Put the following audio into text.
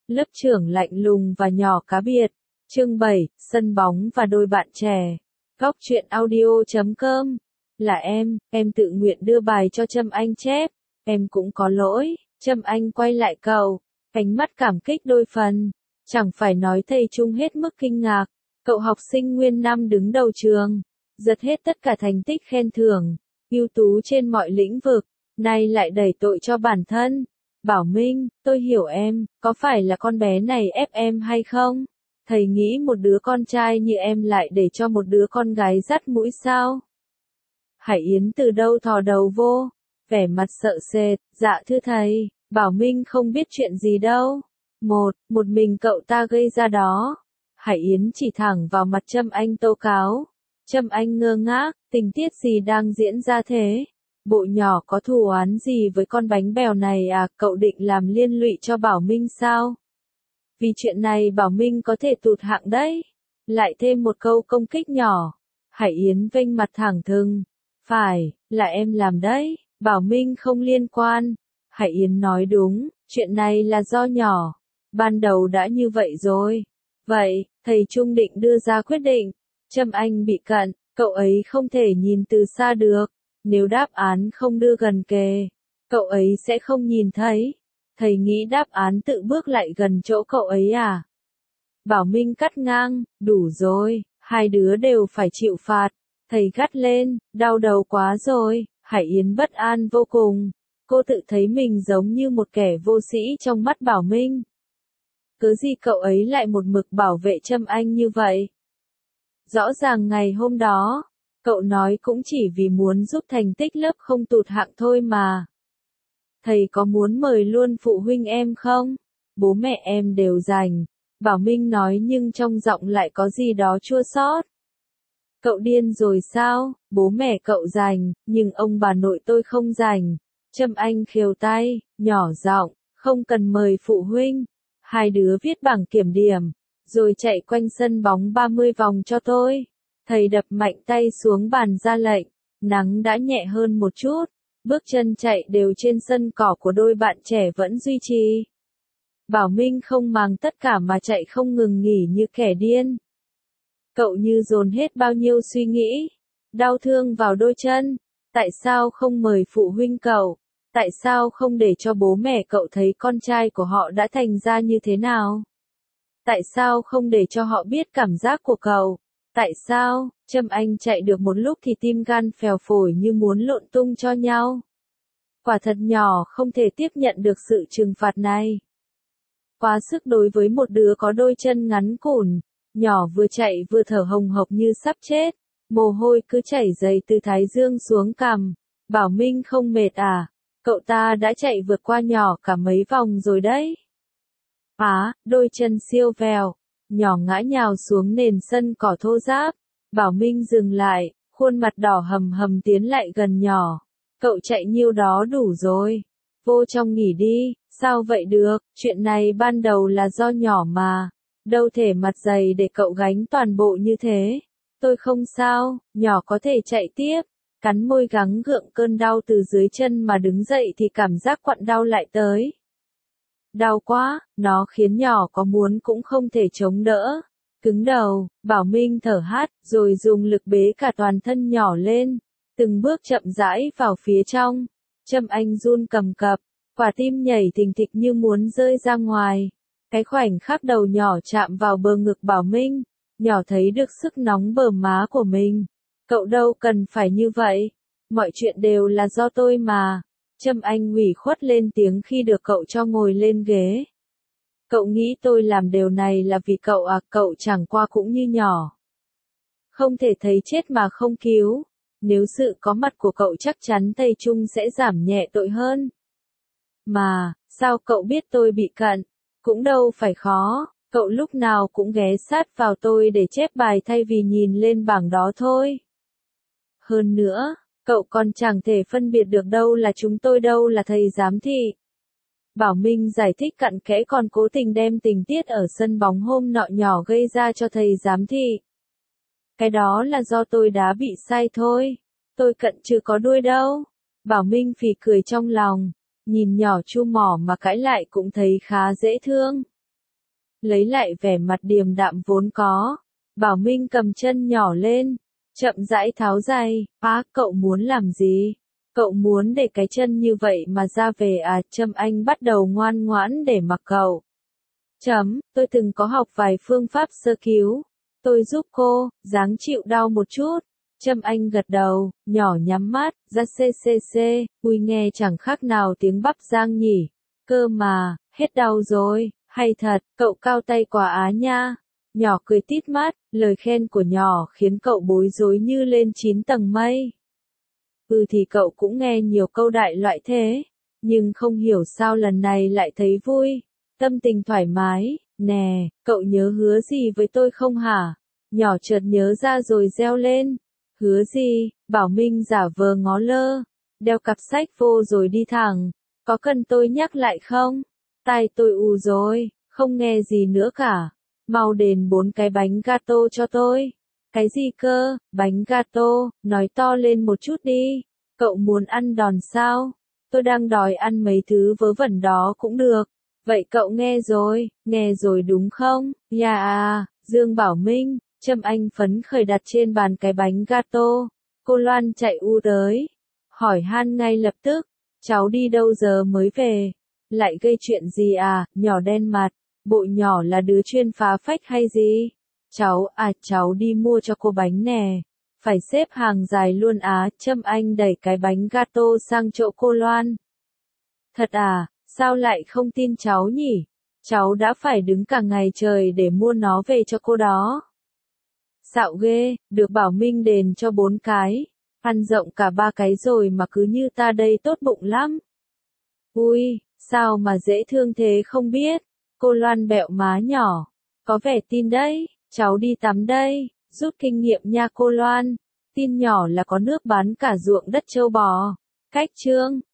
Lớp trưởng lạnh lùng và nhỏ cá biệt. Chương 7, sân bóng và đôi bạn trẻ. Góc truyện audio.com. Là em tự nguyện đưa bài cho Trâm Anh chép. Em cũng có lỗi. Trâm Anh quay lại cậu, ánh mắt cảm kích đôi phần. Chẳng phải nói thầy Trung hết mức kinh ngạc. Cậu học sinh nguyên năm đứng đầu trường, giật hết tất cả thành tích khen thưởng, ưu tú trên mọi lĩnh vực, nay lại đẩy tội cho bản thân. Bảo Minh, tôi hiểu em, có phải là con bé này ép em hay không? Thầy nghĩ một đứa con trai như em lại để cho một đứa con gái dắt mũi sao? Hải Yến từ đâu thò đầu vô, vẻ mặt sợ sệt, dạ thưa thầy, Bảo Minh không biết chuyện gì đâu. Một mình cậu ta gây ra đó. Hải Yến chỉ thẳng vào mặt Trâm Anh tố cáo. Trâm Anh ngơ ngác, tình tiết gì đang diễn ra thế? Bộ nhỏ có thù oán gì với con bánh bèo này à? Cậu định làm liên lụy cho Bảo Minh sao? Vì chuyện này Bảo Minh có thể tụt hạng đấy. Lại thêm một câu công kích nhỏ. Hải Yến vênh mặt thẳng thừng. Phải, là em làm đấy, Bảo Minh không liên quan. Hải Yến nói đúng, chuyện này là do nhỏ. Ban đầu đã như vậy rồi. Vậy, thầy Trung định đưa ra quyết định. Trâm Anh bị cận, cậu ấy không thể nhìn từ xa được. Nếu đáp án không đưa gần kề, cậu ấy sẽ không nhìn thấy. Thầy nghĩ đáp án tự bước lại gần chỗ cậu ấy à? Bảo Minh cắt ngang, đủ rồi, hai đứa đều phải chịu phạt. Thầy gắt lên, đau đầu quá rồi. Hải Yến bất an vô cùng. Cô tự thấy mình giống như một kẻ vô sĩ trong mắt Bảo Minh. Cớ gì cậu ấy lại một mực bảo vệ Trâm Anh như vậy? Rõ ràng ngày hôm đó, cậu nói cũng chỉ vì muốn giúp thành tích lớp không tụt hạng thôi mà. Thầy có muốn mời luôn phụ huynh em không? Bố mẹ em đều rành. Bảo Minh nói nhưng trong giọng lại có gì đó chua xót. Cậu điên rồi sao? Bố mẹ cậu rành, nhưng ông bà nội tôi không rành. Trâm Anh khều tay, nhỏ giọng, không cần mời phụ huynh. Hai đứa viết bảng kiểm điểm, rồi chạy quanh sân bóng 30 vòng cho tôi. Thầy đập mạnh tay xuống bàn ra lệnh, nắng đã nhẹ hơn một chút, bước chân chạy đều trên sân cỏ của đôi bạn trẻ vẫn duy trì. Bảo Minh không màng tất cả mà chạy không ngừng nghỉ như kẻ điên. Cậu như dồn hết bao nhiêu suy nghĩ, đau thương vào đôi chân. Tại sao không mời phụ huynh cậu? Tại sao không để cho bố mẹ cậu thấy con trai của họ đã thành ra như thế nào? Tại sao không để cho họ biết cảm giác của cậu? Tại sao? Trâm Anh chạy được một lúc thì tim gan phèo phổi như muốn lộn tung cho nhau. Quả thật nhỏ không thể tiếp nhận được sự trừng phạt này. Quá sức đối với một đứa có đôi chân ngắn cùn. Nhỏ vừa chạy vừa thở hồng hộc như sắp chết. Mồ hôi cứ chảy dày từ thái dương xuống cằm. Bảo Minh không mệt à? Cậu ta đã chạy vượt qua nhỏ cả mấy vòng rồi đấy. Đôi chân siêu vèo. Nhỏ ngã nhào xuống nền sân cỏ thô ráp. Bảo Minh dừng lại, khuôn mặt đỏ hầm hầm tiến lại gần nhỏ. Cậu chạy nhiêu đó đủ rồi. Vô trong nghỉ đi, sao vậy được, chuyện này ban đầu là do nhỏ mà. Đâu thể mặt dày để cậu gánh toàn bộ như thế. Tôi không sao, nhỏ có thể chạy tiếp. Cắn môi gắng gượng cơn đau từ dưới chân mà đứng dậy thì cảm giác quặn đau lại tới. Đau quá, nó khiến nhỏ có muốn cũng không thể chống đỡ. Cứng đầu, Bảo Minh thở hắt, rồi dùng lực bế cả toàn thân nhỏ lên. Từng bước chậm rãi vào phía trong. Trâm Anh run cầm cập, quả tim nhảy thình thịch như muốn rơi ra ngoài. Cái khoảnh khắc đầu nhỏ chạm vào bờ ngực Bảo Minh, nhỏ thấy được sức nóng bờ má của mình. Cậu đâu cần phải như vậy. Mọi chuyện đều là do tôi mà. Trâm Anh ủy khuất lên tiếng khi được cậu cho ngồi lên ghế. Cậu nghĩ tôi làm điều này là vì cậu à? Cậu chẳng qua cũng như nhỏ. Không thể thấy chết mà không cứu. Nếu sự có mặt của cậu chắc chắn thầy Trung sẽ giảm nhẹ tội hơn. Mà, sao cậu biết tôi bị cận? Cũng đâu phải khó. Cậu lúc nào cũng ghé sát vào tôi để chép bài thay vì nhìn lên bảng đó thôi. Hơn nữa, cậu còn chẳng thể phân biệt được đâu là chúng tôi đâu là thầy giám thị. Bảo Minh giải thích cặn kẽ còn cố tình đem tình tiết ở sân bóng hôm nọ nhỏ gây ra cho thầy giám thị. Cái đó là do tôi đã bị sai thôi. Tôi cận chưa có đuôi đâu. Bảo Minh phì cười trong lòng. Nhìn nhỏ chu mỏ mà cãi lại cũng thấy khá dễ thương. lấy lại vẻ mặt điềm đạm vốn có. Bảo Minh cầm chân nhỏ lên, chậm rãi tháo giày. Cậu muốn làm gì? Cậu muốn để cái chân như vậy mà ra về à? Trâm Anh bắt đầu ngoan ngoãn để mặc cậu. Tôi từng có học vài phương pháp sơ cứu. Tôi giúp cô, ráng chịu đau một chút. Trâm Anh gật đầu, nhỏ nhắm mắt, ra CCC, ui nghe chẳng khác nào tiếng bắp rang nhỉ. Cơ mà, hết đau rồi, hay thật, cậu cao tay quá á nha. Nhỏ cười tít mắt, lời khen của nhỏ khiến cậu bối rối như lên 9 tầng mây. Thì cậu cũng nghe nhiều câu đại loại thế, nhưng không hiểu sao lần này lại thấy vui, tâm tình thoải mái. Nè, cậu nhớ hứa gì với tôi không hả? Nhỏ chợt nhớ ra rồi reo lên. Hứa gì? Bảo Minh giả vờ ngó lơ, đeo cặp sách vô rồi đi thẳng. Có cần tôi nhắc lại không? Tai tôi ù rồi, không nghe gì nữa cả. Mau đền 4 cái bánh gato cho tôi. Cái gì cơ? Bánh gato, nói to lên một chút đi. Cậu muốn ăn đòn sao? Tôi đang đòi ăn mấy thứ vớ vẩn đó cũng được. Vậy cậu nghe rồi đúng không? Dương Bảo Minh, Trâm Anh phấn khởi đặt trên bàn cái bánh gato. Cô Loan chạy tới, hỏi han ngay lập tức, cháu đi đâu giờ mới về? Lại gây chuyện gì à? Nhỏ đen mặt, bộ nhỏ là đứa chuyên phá phách hay gì? Cháu đi mua cho cô bánh nè. Phải xếp hàng dài luôn á. Trâm Anh đẩy cái bánh gato sang chỗ cô Loan. Thật à, sao lại không tin cháu nhỉ? Cháu đã phải đứng cả ngày trời để mua nó về cho cô đó. Xạo ghê, được Bảo Minh đền cho 4 cái. Ăn rộng cả 3 cái rồi mà cứ như ta đây tốt bụng lắm. Ui, sao mà dễ thương thế không biết. Cô Loan bẹo má nhỏ. Có vẻ tin đấy, cháu đi tắm đây. Rút kinh nghiệm nha cô Loan. Tin nhỏ là có nước bán cả ruộng đất trâu bò. Cách chương